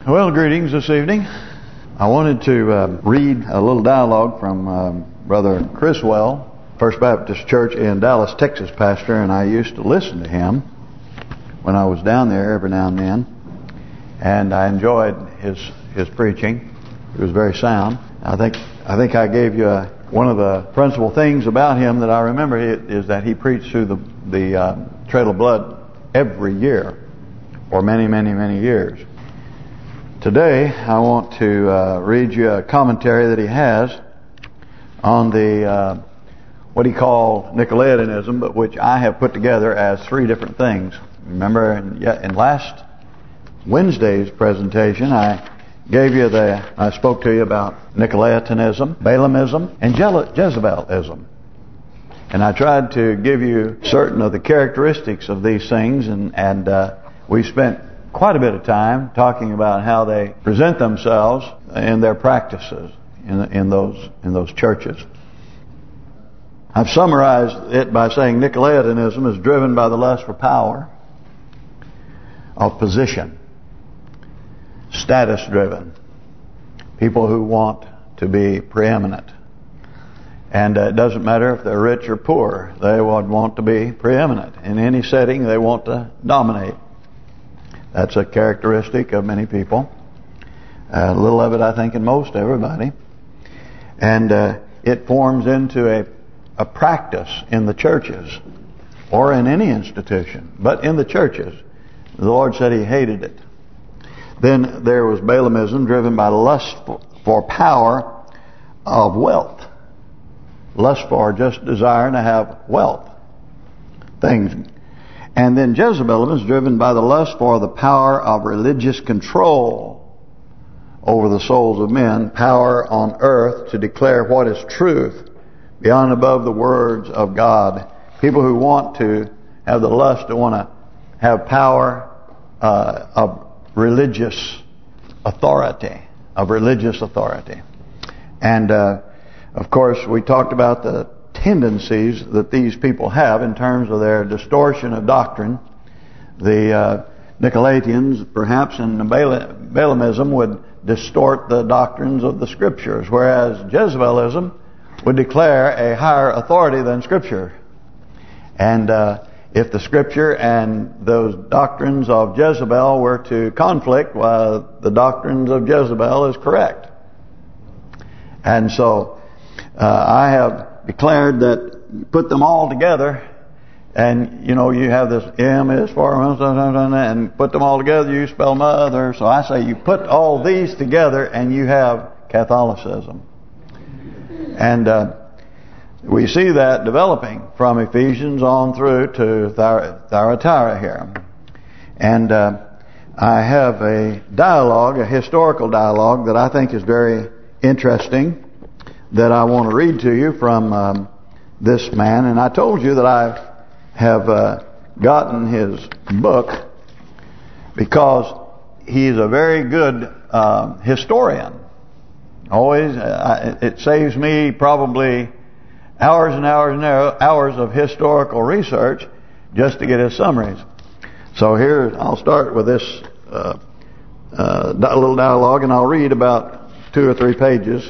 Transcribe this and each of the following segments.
Well, greetings this evening. I wanted to read a little dialogue from Brother Criswell, First Baptist Church in Dallas, Texas pastor, and I used to listen to him when I was down there every now and then, and I enjoyed his preaching. It was very sound. I think I gave you one of the principal things about him that I remember is that he preached through the Trail of Blood every year for many, many, many years. Today, I want to read you a commentary that he has on the what he called Nicolaitism, but which I have put together as three different things. Remember, in last Wednesday's presentation, I spoke to you about Nicolaitanism, Balaamism, and Jezebelism. And I tried to give you certain of the characteristics of these things, and we spent quite a bit of time talking about how they present themselves in their practices in those churches. I've summarized it by saying Nicolaitanism is driven by the lust for power, of position, status driven, people who want to be preeminent. And it doesn't matter if they're rich or poor, they would want to be preeminent. In any setting, they want to dominate. That's a characteristic of many people. A little of it, I think, in most everybody. And it forms into a practice in the churches or in any institution. But in the churches, the Lord said He hated it. Then there was Balaamism, driven by lust for power of wealth. Lust for just desire to have wealth. Things. And then Jezebelism is driven by the lust for the power of religious control over the souls of men, power on earth to declare what is truth beyond and above the words of God. People who want to have the lust to want to have power of religious authority, And of course, we talked about the tendencies that these people have in terms of their distortion of doctrine. The Nicolaitans, perhaps in Balaamism, would distort the doctrines of the Scriptures, whereas Jezebelism would declare a higher authority than Scripture. And if the Scripture and those doctrines of Jezebel were to conflict, well, the doctrines of Jezebel is correct. And so I have declared that put them all together, and you have this M is for, and put them all together, you spell mother. So I say you put all these together and you have Catholicism. And we see that developing from Ephesians on through to Thyatira here. And I have a dialogue, a historical dialogue that I think is very interesting, that I want to read to you from this man. And I told you that I have gotten his book because he's a very good historian. Always, it saves me probably hours and hours and hours of historical research just to get his summaries. So here, I'll start with this little dialogue, and I'll read about 2 or 3 pages.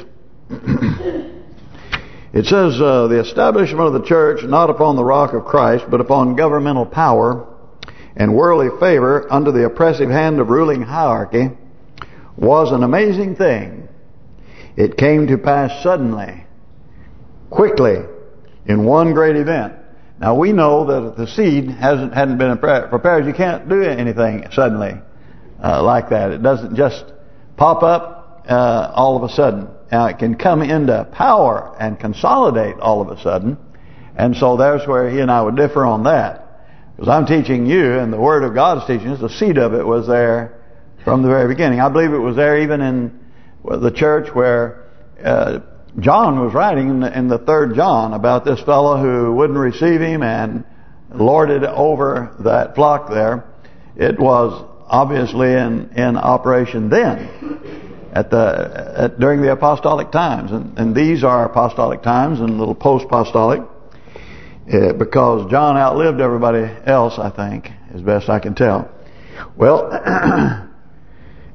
It says, the establishment of the church not upon the rock of Christ, but upon governmental power and worldly favor under the oppressive hand of ruling hierarchy was an amazing thing. It came to pass suddenly, quickly, in one great event. Now we know that if the seed hadn't been prepared, you can't do anything suddenly like that. It doesn't just pop up all of a sudden. Now it can come into power and consolidate all of a sudden. And so there's where he and I would differ on that. Because I'm teaching you, and the Word of God is teaching us, the seed of it was there from the very beginning. I believe it was there even in the church where John was writing in the 3rd John about this fellow who wouldn't receive him and lorded over that flock there. It was obviously in operation then. During the apostolic times, and these are apostolic times and a little post-apostolic, because John outlived everybody else, I think, as best I can tell. Well,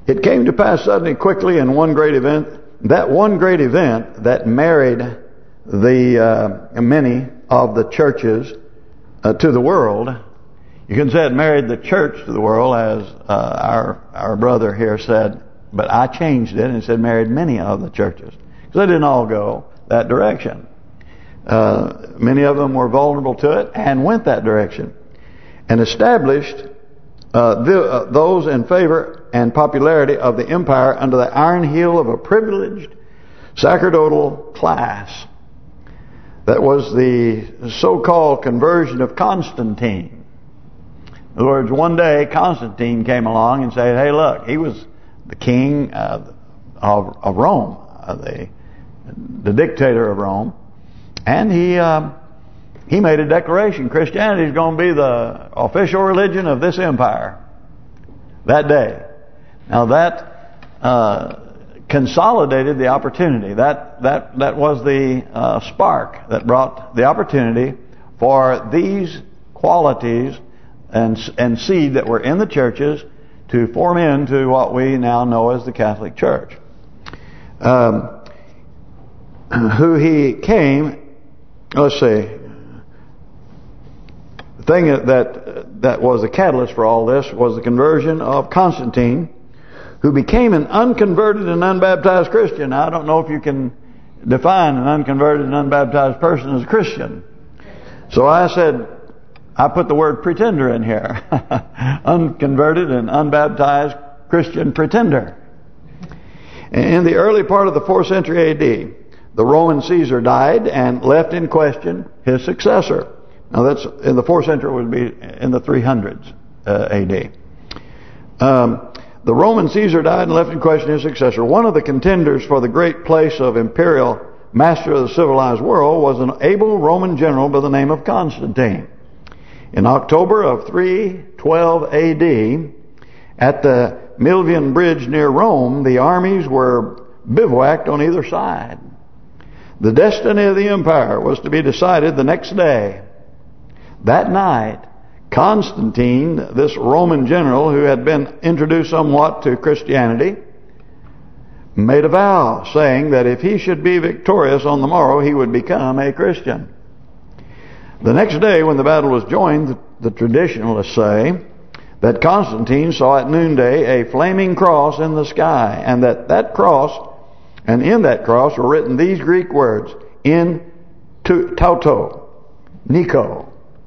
It came to pass suddenly, quickly, in one great event, that one great event that married the many of the churches to the world. You can say it married the church to the world, as our brother here said, but I changed it and said married many of the churches, because they didn't all go that direction. Many of them were vulnerable to it and went that direction, and established those in favor and popularity of the empire under the iron heel of a privileged sacerdotal class. That was the so-called conversion of Constantine. In other words, one day Constantine came along and said, hey, look, he was the king of Rome, the dictator of Rome, and he made a declaration: Christianity is going to be the official religion of this empire that day. Now that consolidated the opportunity. That was the spark that brought the opportunity for these qualities and seed that were in the churches to form into what we now know as the Catholic Church. Who he came, let's see, the thing that was the catalyst for all this was the conversion of Constantine, who became an unconverted and unbaptized Christian. Now, I don't know if you can define an unconverted and unbaptized person as a Christian. So I said, I put the word pretender in here. Unconverted and unbaptized Christian pretender. In the early part of the 4th century A.D., the Roman Caesar died and left in question his successor. Now that's in the 4th century, would be in the 300s A.D. The Roman Caesar died and left in question his successor. One of the contenders for the great place of imperial master of the civilized world was an able Roman general by the name of Constantine. In October of 312 A.D., at the Milvian Bridge near Rome, the armies were bivouacked on either side. The destiny of the empire was to be decided the next day. That night, Constantine, this Roman general who had been introduced somewhat to Christianity, made a vow, saying that if he should be victorious on the morrow, he would become a Christian. The next day, when the battle was joined, the traditionalists say that Constantine saw at noonday a flaming cross in the sky, and that cross, and in that cross were written these Greek words: in tauto, Nico.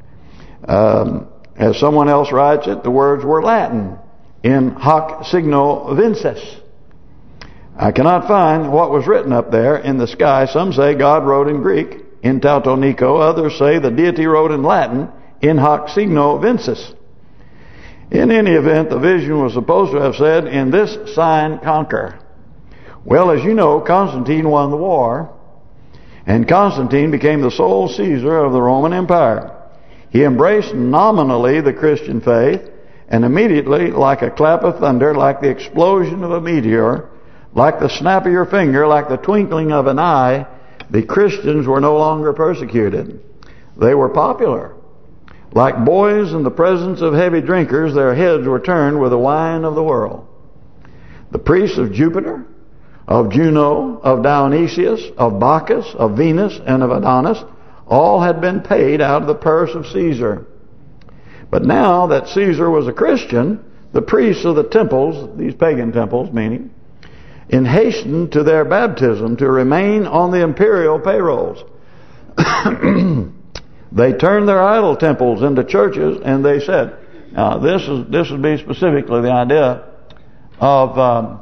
As someone else writes it, the words were Latin: in hoc signo vinces. I cannot find what was written up there in the sky. Some say God wrote in Greek, in tauto Nico. Others say the deity wrote in Latin, in hoc signo vinces. In any event, the vision was supposed to have said, in this sign conquer. Well, as you know, Constantine won the war, and Constantine became the sole Caesar of the Roman Empire. He embraced nominally the Christian faith, and immediately, like a clap of thunder, like the explosion of a meteor, like the snap of your finger, like the twinkling of an eye, the Christians were no longer persecuted. They were popular. Like boys in the presence of heavy drinkers, their heads were turned with the wine of the world. The priests of Jupiter, of Juno, of Dionysius, of Bacchus, of Venus, and of Adonis, all had been paid out of the purse of Caesar. But now that Caesar was a Christian, the priests of the temples, these pagan temples meaning, hastened to their baptism to remain on the imperial payrolls. They turned their idol temples into churches, and they said, now this would be specifically the idea of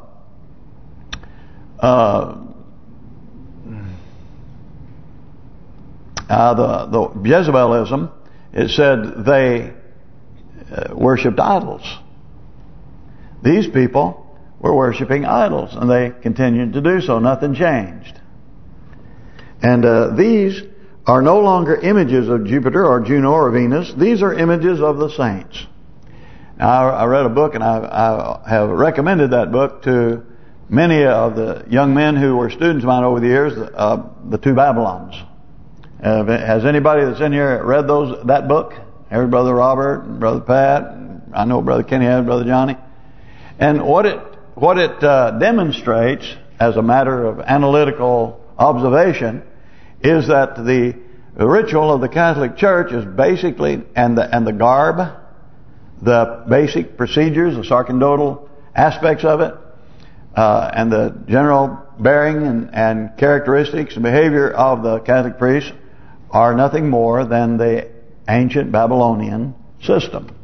the Jezebelism. It said they worshipped idols. These people were worshiping idols, and they continued to do so. Nothing changed. And these are no longer images of Jupiter or Juno or Venus. These are images of the saints. Now, I read a book, and I have recommended that book to many of the young men who were students of mine over the years, The Two Babylons. Has anybody that's in here read that book? Every Brother Robert, and Brother Pat, I know Brother Kenny has, Brother Johnny. And what demonstrates as a matter of analytical observation is that the ritual of the Catholic Church is basically, and the garb, the basic procedures, the sacerdotal aspects of it, and the general bearing and characteristics and behavior of the Catholic priests are nothing more than the ancient Babylonian system.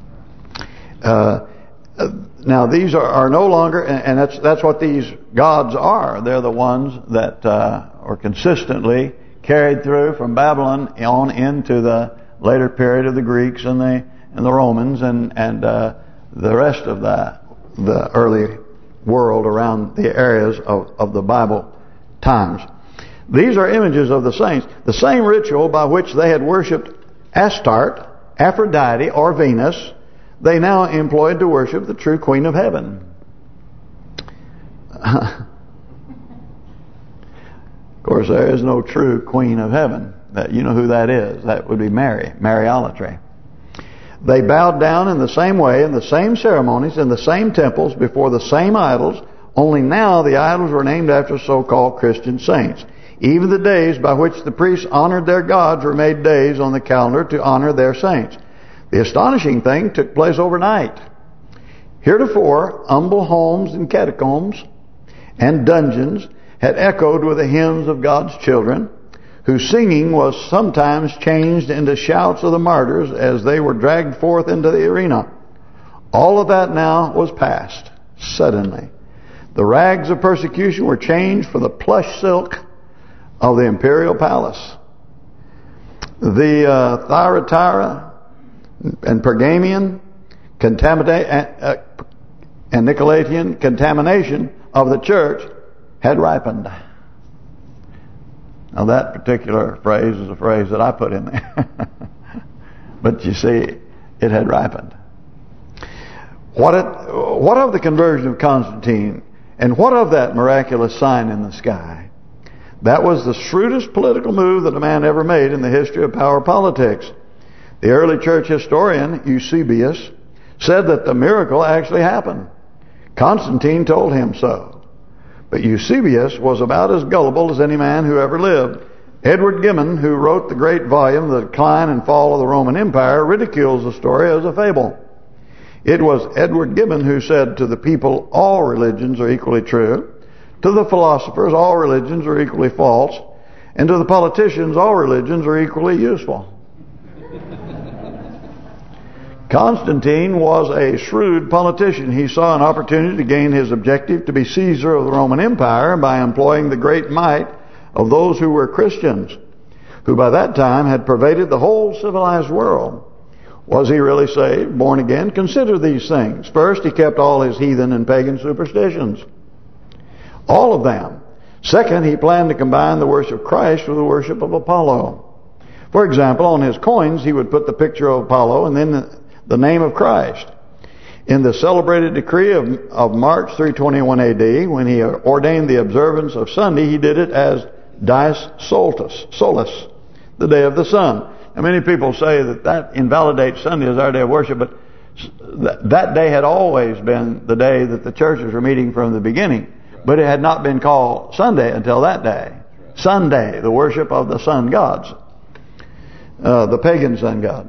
Now these are no longer, and that's what these gods are. They're the ones that are consistently carried through from Babylon on into the later period of the Greeks and the Romans and the rest of the early world around the areas of the Bible times. These are images of the saints. The same ritual by which they had worshipped Astarte, Aphrodite, or Venus, they now employed to worship the true Queen of Heaven. Of course, there is no true Queen of Heaven. You know who that is. That would be Mary, Mariolatry. They bowed down in the same way, in the same ceremonies, in the same temples, before the same idols, only now the idols were named after so-called Christian saints. Even the days by which the priests honored their gods were made days on the calendar to honor their saints. The astonishing thing took place overnight. Heretofore, humble homes and catacombs and dungeons had echoed with the hymns of God's children, whose singing was sometimes changed into shouts of the martyrs as they were dragged forth into the arena. All of that now was past, suddenly. The rags of persecution were changed for the plush silk of the imperial palace. The Thyatira and Pergamian and Nicolaitan contamination of the church had ripened. Now that particular phrase is a phrase that I put in there. But you see, it had ripened. What of the conversion of Constantine? And what of that miraculous sign in the sky? That was the shrewdest political move that a man ever made in the history of power politics. The early church historian, Eusebius, said that the miracle actually happened. Constantine told him so. But Eusebius was about as gullible as any man who ever lived. Edward Gibbon, who wrote the great volume, The Decline and Fall of the Roman Empire, ridicules the story as a fable. It was Edward Gibbon who said to the people, all religions are equally true. To the philosophers, all religions are equally false. And to the politicians, all religions are equally useful. Constantine was a shrewd politician. He saw an opportunity to gain his objective to be Caesar of the Roman Empire by employing the great might of those who were Christians, who by that time had pervaded the whole civilized world. Was he really saved, born again? Consider these things. First, he kept all his heathen and pagan superstitions. All of them. Second, he planned to combine the worship of Christ with the worship of Apollo. For example, on his coins, he would put the picture of Apollo and then the name of Christ. In the celebrated decree of March 321 AD, when he ordained the observance of Sunday, he did it as Dies Solis, the day of the sun. Now, many people say that invalidates Sunday as our day of worship, but that day had always been the day that the churches were meeting from the beginning. But it had not been called Sunday until that day. Sunday, the worship of the sun gods, the pagan sun god.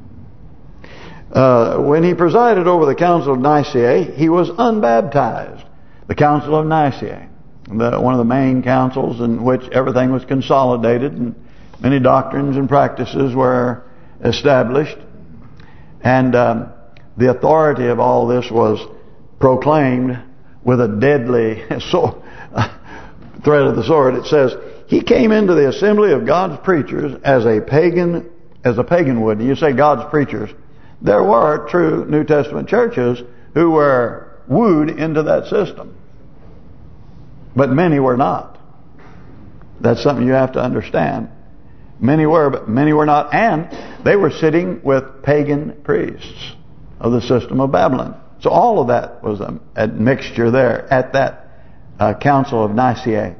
When he presided over the Council of Nicaea, he was unbaptized. The Council of Nicaea, one of the main councils in which everything was consolidated and many doctrines and practices were established. And the authority of all this was proclaimed with a deadly thread of the sword. It says, he came into the assembly of God's preachers as a pagan would. And you say God's preachers. There were true New Testament churches who were wooed into that system. But many were not. That's something you have to understand. Many were, but many were not. And they were sitting with pagan priests of the system of Babylon. So all of that was a mixture there at that Council of Nicaea.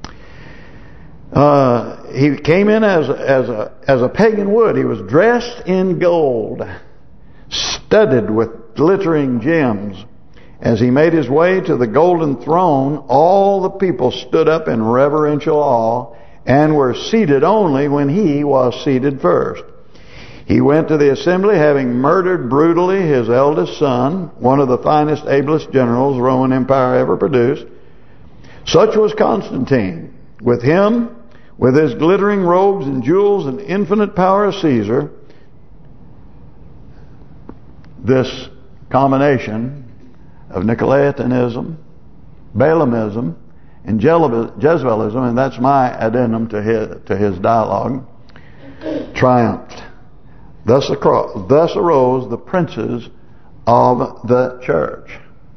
He came in as a pagan would. He was dressed in gold, studded with glittering gems, As he made his way to the golden throne, all the people stood up in reverential awe and were seated only when he was seated first. He went to the assembly having murdered brutally his eldest son, one of the finest, ablest generals the Roman Empire ever produced. Such was Constantine. With him, with his glittering robes and jewels and infinite power of Caesar, this combination of Nicolaitanism, Balaamism, and Jezebelism, and that's my addendum to his dialogue, triumphed. Thus arose the princes of the church.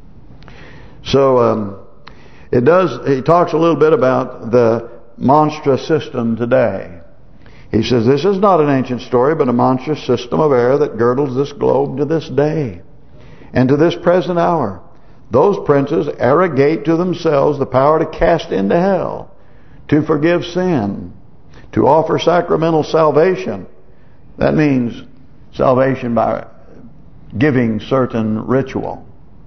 So he talks a little bit about the monstrous system today. He says, this is not an ancient story, but a monstrous system of error that girdles this globe to this day. And to this present hour, those princes arrogate to themselves the power to cast into hell, to forgive sin, to offer sacramental salvation. That means salvation by giving certain ritual.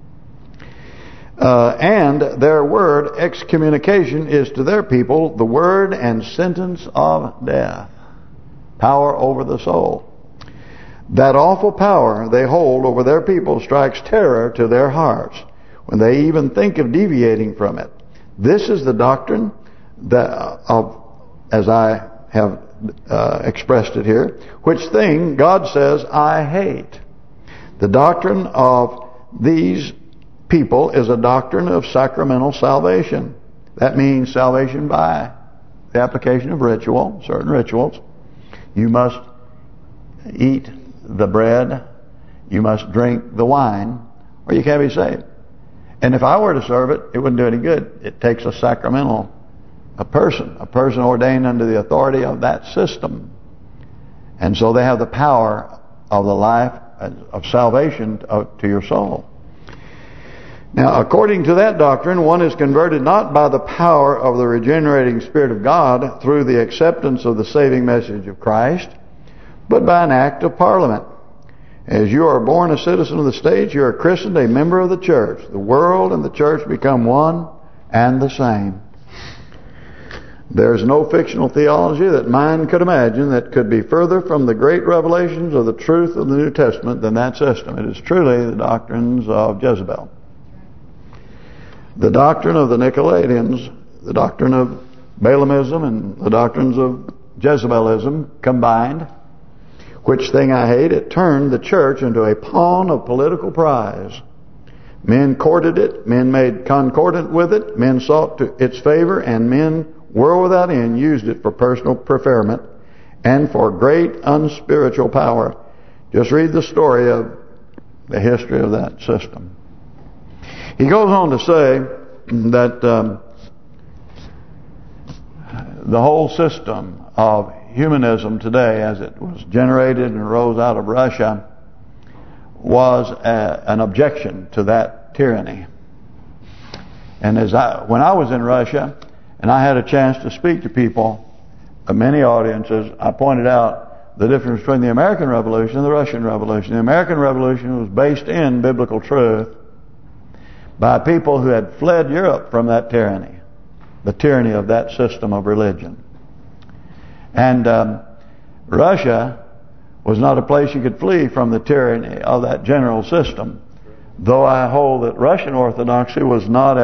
And their word, excommunication, is to their people the word and sentence of death. Power over the soul. That awful power they hold over their people strikes terror to their hearts when they even think of deviating from it. This is the doctrine as I have expressed it here, which thing God says I hate. The doctrine of these people is a doctrine of sacramental salvation. That means salvation by the application of ritual, certain rituals. You must eat the bread, you must drink the wine, or you can't be saved. And if I were to serve it, it wouldn't do any good. It takes a sacramental, a person ordained under the authority of that system. And so they have the power of the life of salvation to your soul. Now, according to that doctrine, one is converted not by the power of the regenerating Spirit of God through the acceptance of the saving message of Christ, but by an act of Parliament. As you are born a citizen of the state, you are christened a member of the church. The world and the church become one and the same. There is no fictional theology that mind could imagine that could be further from the great revelations of the truth of the New Testament than that system. It is truly the doctrines of Jezebel. The doctrine of the Nicolaitans, the doctrine of Balaamism, and the doctrines of Jezebelism combined. Which thing I hate, it turned the church into a pawn of political prize. Men courted it, men made concordant with it, men sought its favor, and men, world without end, used it for personal preferment and for great unspiritual power. Just read the story of the history of that system. He goes on to say that the whole system of humanism today, as it was generated and rose out of Russia, was an objection to that tyranny. And when I was in Russia, and I had a chance to speak to people, many audiences, I pointed out the difference between the American Revolution and the Russian Revolution. The American Revolution was based in biblical truth by people who had fled Europe from that tyranny, the tyranny of that system of religion. And Russia was not a place you could flee from the tyranny of that general system. Though I hold that Russian Orthodoxy was not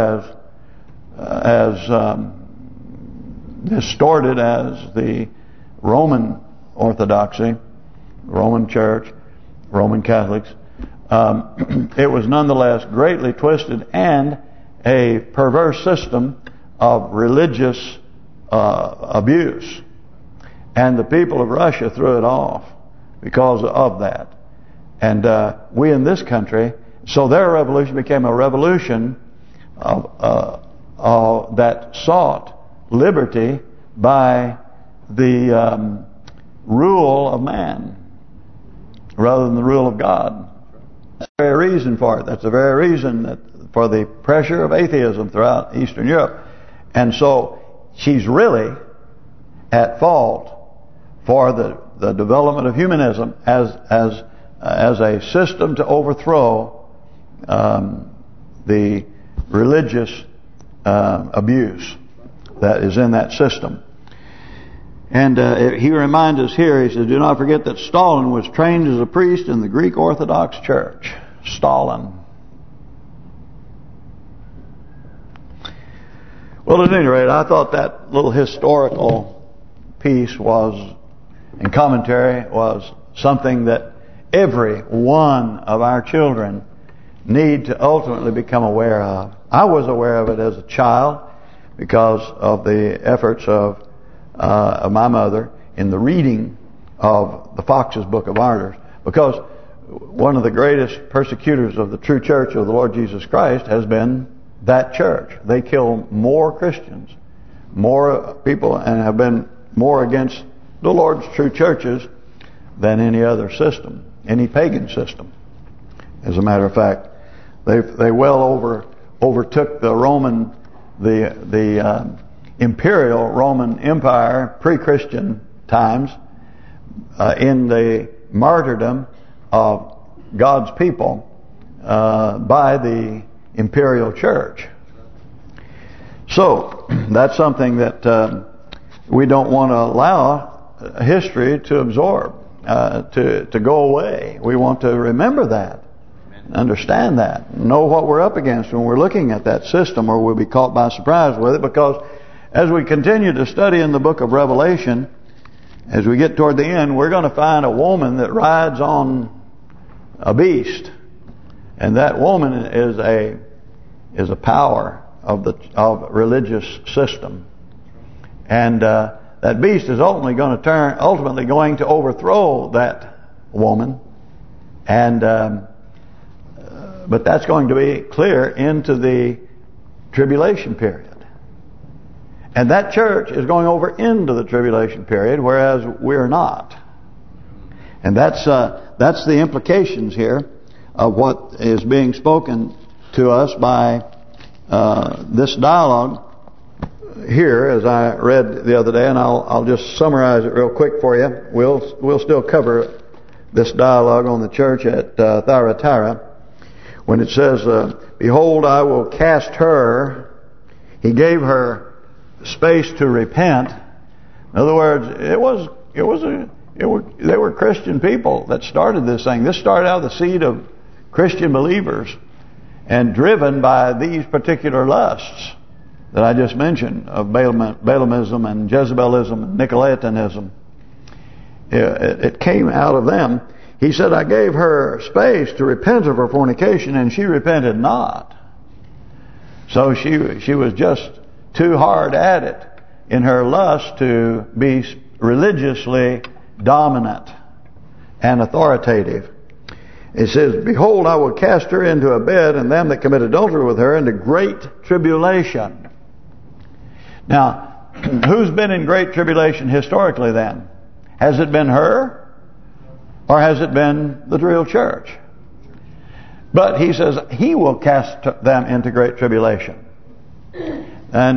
as distorted as the Roman Orthodoxy, Roman Church, Roman Catholics. It was nonetheless greatly twisted and a perverse system of religious abuse. And the people of Russia threw it off because of that. And we in this country, so their revolution became a revolution that sought liberty by the rule of man rather than the rule of God. That's the very reason for it. That's the very reason for the pressure of atheism throughout Eastern Europe. And so she's really at fault for the development of humanism as a system to overthrow the religious abuse that is in that system. And he reminds us here, he says, do not forget that Stalin was trained as a priest in the Greek Orthodox Church. Stalin. Well, at any rate, I thought that little historical piece was, and commentary, was something that every one of our children need to ultimately become aware of. I was aware of it as a child because of the efforts of my mother in the reading of the Fox's Book of Martyrs. Because one of the greatest persecutors of the true church of the Lord Jesus Christ has been that church. They kill more Christians, more people, and have been more against the Lord's true churches than any other system, any pagan system. As a matter of fact, they well overtook the Roman, the imperial Roman Empire pre-Christian times in the martyrdom of God's people by the imperial church. So that's something that we don't want to allow history to absorb, to go away. We want to remember that, understand that, know what we're up against when we're looking at that system, or we'll be caught by surprise with it. Because as we continue to study in the book of Revelation, as we get toward the end, we're going to find a woman that rides on a beast. And that woman is a power of religious system, and that beast is ultimately going to overthrow that woman, and but that's going to be clear into the tribulation period, and that church is going over into the tribulation period, whereas we're not. And that's the implications here of what is being spoken to us by this dialogue here, as I read the other day, and I'll just summarize it real quick for you. We'll still cover this dialogue on the church at Thyatira, when it says, "Behold, I will cast her." He gave her space to repent. In other words, they were Christian people that started this thing. This started out of the seed of Christian believers, and driven by these particular lusts that I just mentioned, of Balaamism and Jezebelism and Nicolaitanism. It came out of them. He said, I gave her space to repent of her fornication, and she repented not. So she was just too hard at it in her lust to be religiously dominant and authoritative. It says, "Behold, I will cast her into a bed, and them that commit adultery with her into great tribulation." Now, who's been in great tribulation historically then? Has it been her? Or has it been the real church? But he says he will cast them into great tribulation. And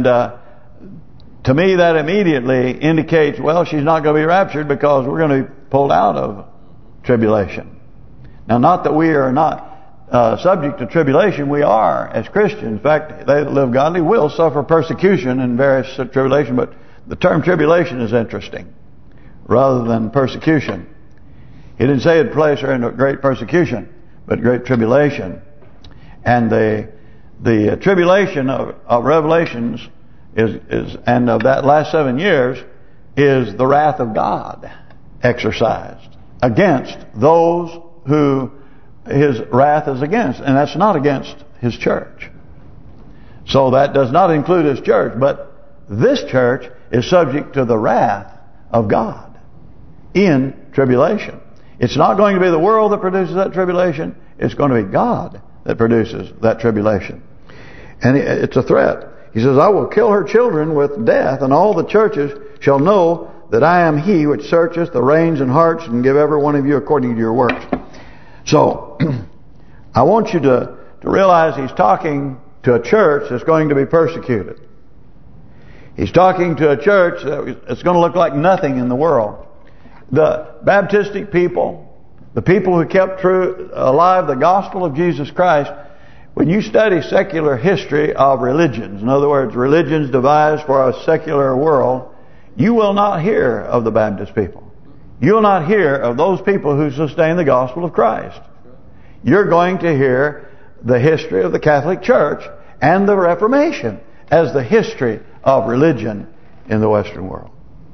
to me that immediately indicates, well, she's not going to be raptured because we're going to be pulled out of tribulation. Now, not that we are not subject to tribulation. We are as Christians. In fact, they that live godly will suffer persecution in various tribulation. But the term tribulation is interesting rather than persecution. He didn't say it'd place her into great persecution, but great tribulation. And the tribulation of Revelations is and of that last 7 years is the wrath of God exercised against those who His wrath is against, and that's not against His church. So that does not include His church, but this church is subject to the wrath of God in tribulation. It's not going to be the world that produces that tribulation. It's going to be God that produces that tribulation. And it's a threat. He says, I will kill her children with death, and all the churches shall know that I am He which searcheth the reins and hearts, and give every one of you according to your works. So, I want you to realize he's talking to a church that's going to be persecuted. He's talking to a church that's going to look like nothing in the world. The Baptistic people, the people who kept alive the gospel of Jesus Christ, When you study secular history of religions, in other words, religions devised for a secular world, you will not hear of the Baptist people. You will not hear of those people who sustain the gospel of Christ. You're going to hear the history of the Catholic Church and the Reformation as the history of religion in the Western world.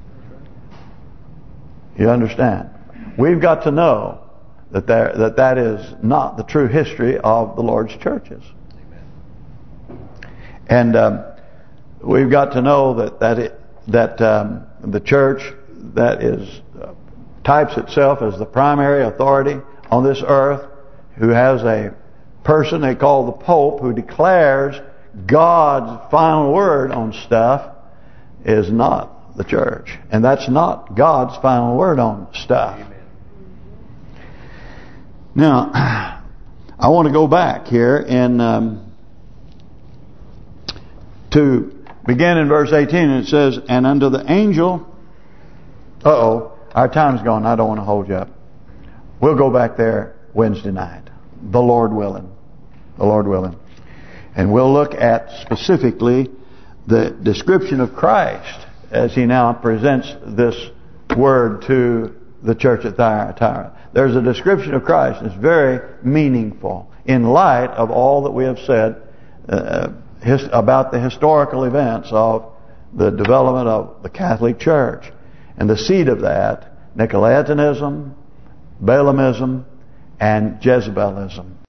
You understand? We've got to know that is not the true history of the Lord's churches. And we've got to know that the church that is types itself as the primary authority on this earth, who has a person they call the Pope, who declares God's final word on stuff, is not the church. And that's not God's final word on stuff. Amen. Now, I want to go back here and to begin in verse 18, and it says, and unto the angel... our time's gone. I don't want to hold you up. We'll go back there Wednesday night, the Lord willing. The Lord willing. And we'll look at specifically the description of Christ as He now presents this word to the church at Thyatira. There's a description of Christ that's very meaningful in light of all that we have said about the historical events of the development of the Catholic Church. And the seed of that, Nicolaitanism, Balaamism, and Jezebelism.